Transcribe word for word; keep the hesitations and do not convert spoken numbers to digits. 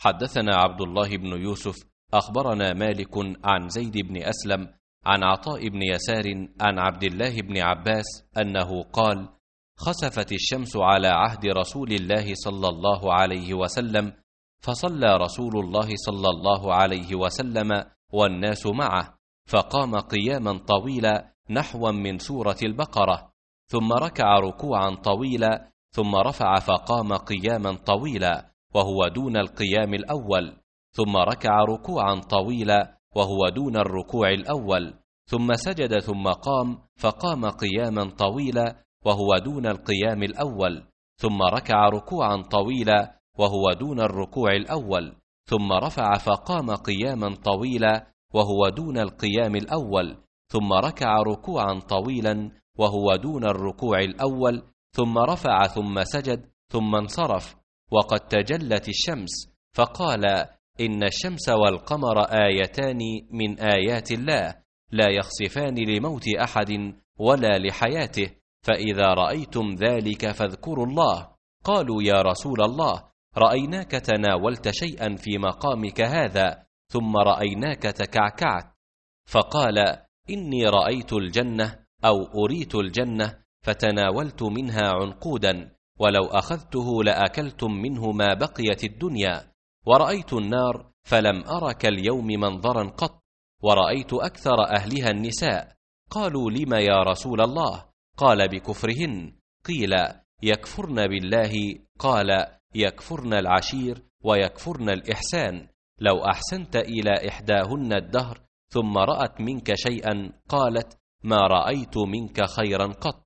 حدثنا عبد الله بن يوسف أخبرنا مالك عن زيد بن أسلم عن عطاء بن يسار عن عبد الله بن عباس أنه قال: خسفت الشمس على عهد رسول الله صلى الله عليه وسلم، فصلى رسول الله صلى الله عليه وسلم والناس معه، فقام قياما طويلا نحوا من سورة البقرة، ثم ركع ركوعا طويلا، ثم رفع فقام قياما طويلا وهو دون القيام الأول، ثم ركع ركوعا طويلا وهو دون الركوع الأول، ثم سجد ثم قام فقام قياما طويلا وهو دون القيام الأول، ثم ركع ركوعا طويلا وهو دون الركوع الأول، ثم رفع فقام قياما طويلا وهو دون القيام الأول، ثم ركع ركوعا طويلا وهو دون الركوع الأول، ثم رفع ثم سجد ثم انصرف، وقد تجلت الشمس، فقال: إن الشمس والقمر آيتان من آيات الله، لا يخسفان لموت أحد ولا لحياته، فإذا رأيتم ذلك فاذكروا الله. قالوا: يا رسول الله، رأيناك تناولت شيئا في مقامك هذا، ثم رأيناك تكعكعت. فقال: إني رأيت الجنة أو أريت الجنة فتناولت منها عنقودا، ولو أخذته لأكلتم منه ما بقيت الدنيا، ورأيت النار فلم أر كاليوم منظرا قط، ورأيت أكثر أهلها النساء. قالوا: لم يا رسول الله؟ قال: بكفرهن. قيل: يكفرن بالله؟ قال: يكفرن العشير ويكفرن الإحسان. لو أحسنت إلى إحداهن الدهر ثم رأت منك شيئا قالت: ما رأيت منك خيرا قط.